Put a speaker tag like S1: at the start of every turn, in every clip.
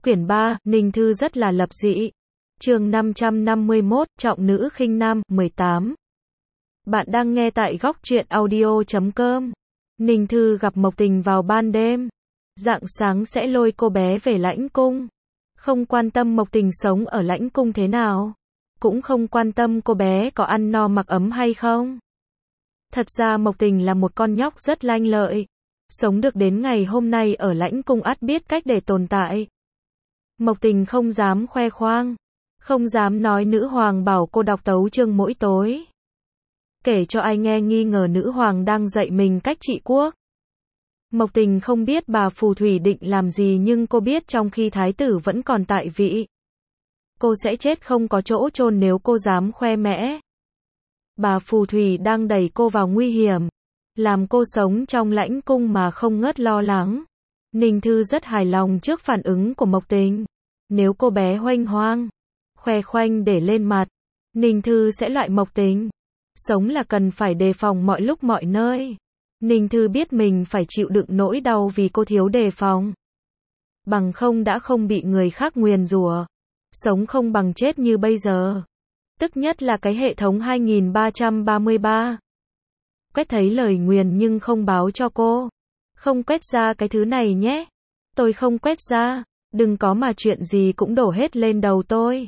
S1: Quyển 3, Ninh Thư rất là lập dị. Chương 551, Trọng nữ khinh nam, 18. Bạn đang nghe tại góc truyện audio.com. Ninh Thư gặp Mộc Tình vào ban đêm. Rạng sáng sẽ lôi cô bé về lãnh cung. Không quan tâm Mộc Tình sống ở lãnh cung thế nào. Cũng không quan tâm cô bé có ăn no mặc ấm hay không. Thật ra Mộc Tình là một con nhóc rất lanh lợi. Sống được đến ngày hôm nay ở lãnh cung ắt biết cách để tồn tại. Mộc Tình không dám khoe khoang. Không dám nói nữ hoàng bảo cô đọc tấu chương mỗi tối. Kể cho ai nghe nghi ngờ nữ hoàng đang dạy mình cách trị quốc. Mộc Tình không biết bà phù thủy định làm gì, nhưng cô biết trong khi thái tử vẫn còn tại vị, cô sẽ chết không có chỗ chôn nếu cô dám khoe mẽ. Bà phù thủy đang đẩy cô vào nguy hiểm, làm cô sống trong lãnh cung mà không ngớt lo lắng. Ninh Thư rất hài lòng trước phản ứng của Mộc Tình. Nếu cô bé huênh hoang, khoe khoanh để lên mặt, Ninh Thư sẽ loại Mộc Tình. Sống là cần phải đề phòng mọi lúc mọi nơi. Ninh Thư biết mình phải chịu đựng nỗi đau vì cô thiếu đề phòng. Bằng không đã không bị người khác nguyền rủa. Sống không bằng chết như bây giờ. Tức nhất là cái hệ thống 2333. Quét thấy lời nguyền nhưng không báo cho cô. Không quét ra cái thứ này nhé. Tôi không quét ra. Đừng có mà chuyện gì cũng đổ hết lên đầu tôi.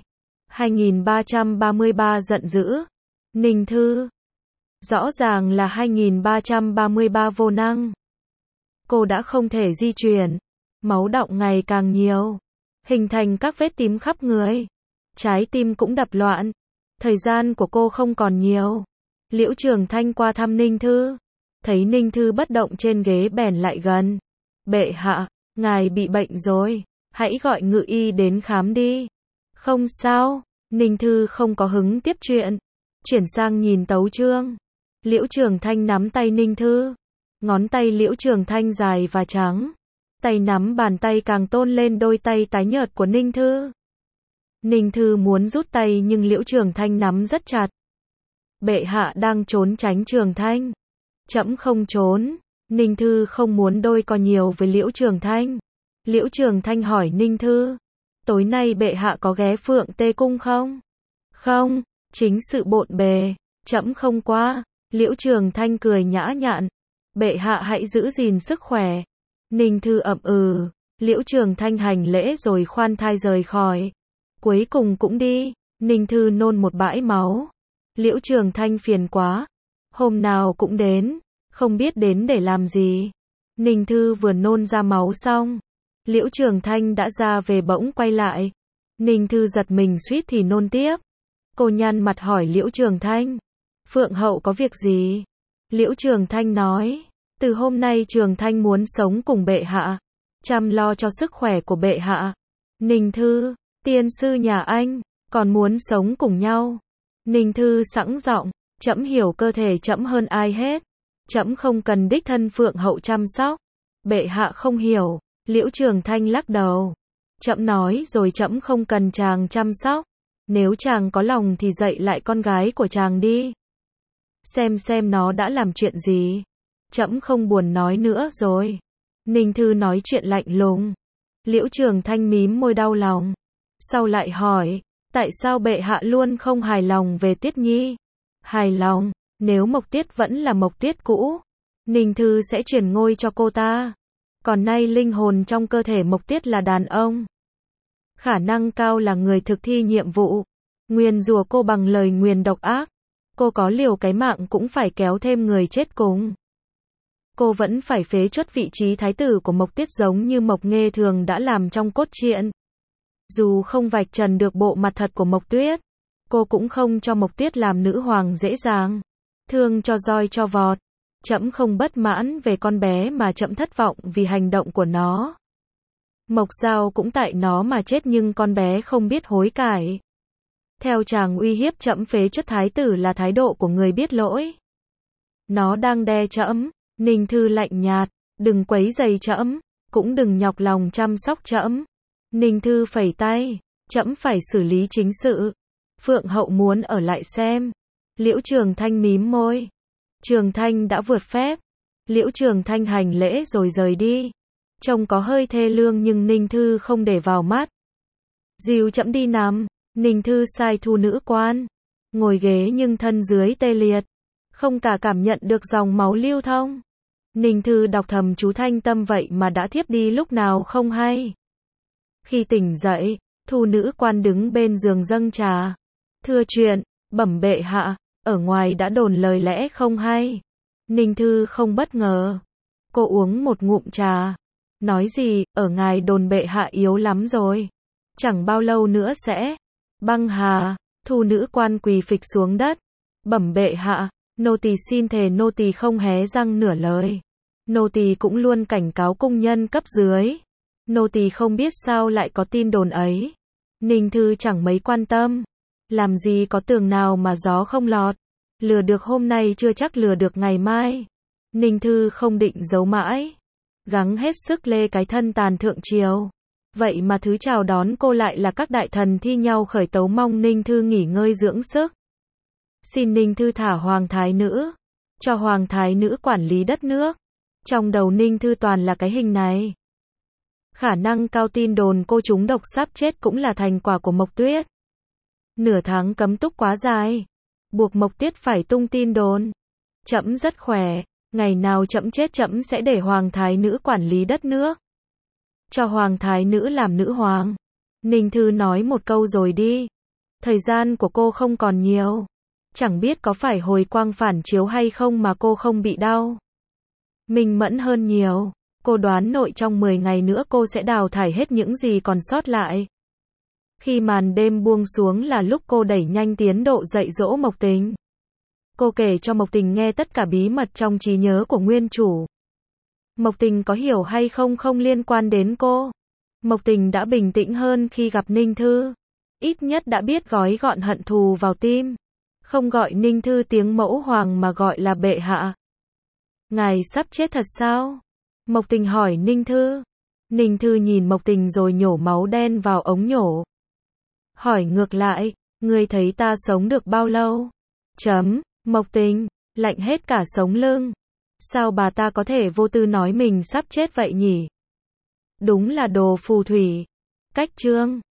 S1: 2333 giận dữ. Ninh Thư. Rõ ràng là 2333 vô năng. Cô đã không thể di chuyển. Máu đọng ngày càng nhiều. Hình thành các vết tím khắp người. Trái tim cũng đập loạn. Thời gian của cô không còn nhiều. Liễu Trường Thanh qua thăm Ninh Thư. Thấy Ninh Thư bất động trên ghế bèn lại gần. Bệ hạ, ngài bị bệnh rồi. Hãy gọi ngự y đến khám đi. Không sao. Ninh Thư không có hứng tiếp chuyện. Chuyển sang nhìn tấu chương. Liễu Trường Thanh nắm tay Ninh Thư. Ngón tay Liễu Trường Thanh dài và trắng. Tay nắm bàn tay càng tôn lên đôi tay tái nhợt của Ninh Thư. Ninh Thư muốn rút tay nhưng Liễu Trường Thanh nắm rất chặt. Bệ hạ đang trốn tránh Trường Thanh. Trẫm không trốn. Ninh Thư không muốn đôi co nhiều với Liễu Trường Thanh. Liễu Trường Thanh hỏi Ninh Thư. Tối nay bệ hạ có ghé Phượng Tê Cung không? Không, chính sự bộn bề. Trẫm không qua. Liễu Trường Thanh cười nhã nhặn. Bệ hạ hãy giữ gìn sức khỏe. Ninh Thư ậm ừ. Liễu Trường Thanh hành lễ rồi khoan thai rời khỏi. Cuối cùng cũng đi. Ninh Thư nôn một bãi máu. Liễu Trường Thanh phiền quá. Hôm nào cũng đến. Không biết đến để làm gì. Ninh Thư vừa nôn ra máu xong. Liễu Trường Thanh đã ra về bỗng quay lại. Ninh Thư giật mình suýt thì nôn tiếp. Cô nhăn mặt hỏi Liễu Trường Thanh. Phượng hậu có việc gì? Liễu Trường Thanh nói. Từ hôm nay Trường Thanh muốn sống cùng bệ hạ. Chăm lo cho sức khỏe của bệ hạ. Ninh Thư. Tiên sư nhà anh. Còn muốn sống cùng nhau. Ninh Thư sẵn giọng. Trẫm hiểu cơ thể trẫm hơn ai hết. Trẫm không cần đích thân Phượng hậu chăm sóc. Bệ hạ không hiểu. Liễu Trường Thanh lắc đầu. Trẫm nói rồi trẫm không cần chàng chăm sóc. Nếu chàng có lòng thì dạy lại con gái của chàng đi. Xem nó đã làm chuyện gì. Trẫm không buồn nói nữa rồi. Ninh Thư nói chuyện lạnh lùng. Liễu Trường Thanh mím môi đau lòng. Sau lại hỏi. Tại sao bệ hạ luôn không hài lòng về Tiết Nhi? Hài lòng. Nếu Mộc Tiết vẫn là Mộc Tiết cũ, Ninh Thư sẽ truyền ngôi cho cô ta. Còn nay linh hồn trong cơ thể Mộc Tiết là đàn ông. Khả năng cao là người thực thi nhiệm vụ. Nguyền rủa cô bằng lời nguyền độc ác. Cô có liều cái mạng cũng phải kéo thêm người chết cùng. Cô vẫn phải phế truất vị trí thái tử của Mộc Tiết giống như Mộc Nghê thường đã làm trong cốt truyện. Dù không vạch trần được bộ mặt thật của Mộc Tuyết, cô cũng không cho Mộc Tuyết làm nữ hoàng dễ dàng. Thương cho roi cho vọt. Trẫm không bất mãn về con bé mà trẫm thất vọng vì hành động của nó. Mộc Giao cũng tại nó mà chết nhưng con bé không biết hối cải. Theo chàng uy hiếp trẫm phế truất thái tử là thái độ của người biết lỗi. Nó đang đe trẫm. Ninh Thư lạnh nhạt. Đừng quấy rầy trẫm. Cũng đừng nhọc lòng chăm sóc trẫm. Ninh Thư phẩy tay. Trẫm phải xử lý chính sự. Phượng hậu muốn ở lại xem. Liễu Trường Thanh mím môi. Trường Thanh đã vượt phép. Liễu Trường Thanh hành lễ rồi rời đi. Trông có hơi thê lương nhưng Ninh Thư không để vào mắt. Dìu trẫm đi nằm, Ninh Thư sai Thu nữ quan. Ngồi ghế nhưng thân dưới tê liệt. Không cả cảm nhận được dòng máu lưu thông. Ninh Thư đọc thầm chú thanh tâm vậy mà đã thiếp đi lúc nào không hay. Khi tỉnh dậy, Thu nữ quan đứng bên giường dâng trà. Thưa chuyện, bẩm bệ hạ, ở ngoài đã đồn lời lẽ không hay. Ninh Thư không bất ngờ. Cô uống một ngụm trà. Nói gì, ở ngài đồn bệ hạ yếu lắm rồi. Chẳng bao lâu nữa sẽ băng hà. Thu nữ quan quỳ phịch xuống đất. Bẩm bệ hạ, nô tỳ xin thề nô tỳ không hé răng nửa lời. Nô tỳ cũng luôn cảnh cáo cung nhân cấp dưới. Nô tỳ không biết sao lại có tin đồn ấy. Ninh Thư chẳng mấy quan tâm. Làm gì có tường nào mà gió không lọt. Lừa được hôm nay chưa chắc lừa được ngày mai. Ninh Thư không định giấu mãi. Gắng hết sức lê cái thân tàn thượng triều. Vậy mà thứ chào đón cô lại là các đại thần thi nhau khởi tấu mong Ninh Thư nghỉ ngơi dưỡng sức. Xin Ninh Thư thả hoàng thái nữ. Cho hoàng thái nữ quản lý đất nước. Trong đầu Ninh Thư toàn là cái hình này. Khả năng cao tin đồn cô trúng độc sắp chết cũng là thành quả của Mộc Tuyết. Nửa tháng cấm túc quá dài. Buộc Mộc Tuyết phải tung tin đồn. Trẫm rất khỏe. Ngày nào trẫm chết trẫm sẽ để hoàng thái nữ quản lý đất nước. Cho hoàng thái nữ làm nữ hoàng. Ninh Thư nói một câu rồi đi. Thời gian của cô không còn nhiều. Chẳng biết có phải hồi quang phản chiếu hay không mà cô không bị đau. Minh mẫn hơn nhiều. Cô đoán nội trong 10 ngày nữa cô sẽ đào thải hết những gì còn sót lại. Khi màn đêm buông xuống là lúc cô đẩy nhanh tiến độ dạy dỗ Mộc Tình. Cô kể cho Mộc Tình nghe tất cả bí mật trong trí nhớ của nguyên chủ. Mộc Tình có hiểu hay không không liên quan đến cô. Mộc Tình đã bình tĩnh hơn khi gặp Ninh Thư. Ít nhất đã biết gói gọn hận thù vào tim. Không gọi Ninh Thư tiếng mẫu hoàng mà gọi là bệ hạ. Ngài sắp chết thật sao? Mộc Tình hỏi Ninh Thư. Ninh Thư nhìn Mộc Tình rồi nhổ máu đen vào ống nhổ. Hỏi ngược lại, ngươi thấy ta sống được bao lâu? Mộc Tình, lạnh hết cả sống lưng. Sao bà ta có thể vô tư nói mình sắp chết vậy nhỉ? Đúng là đồ phù thủy. Cách chương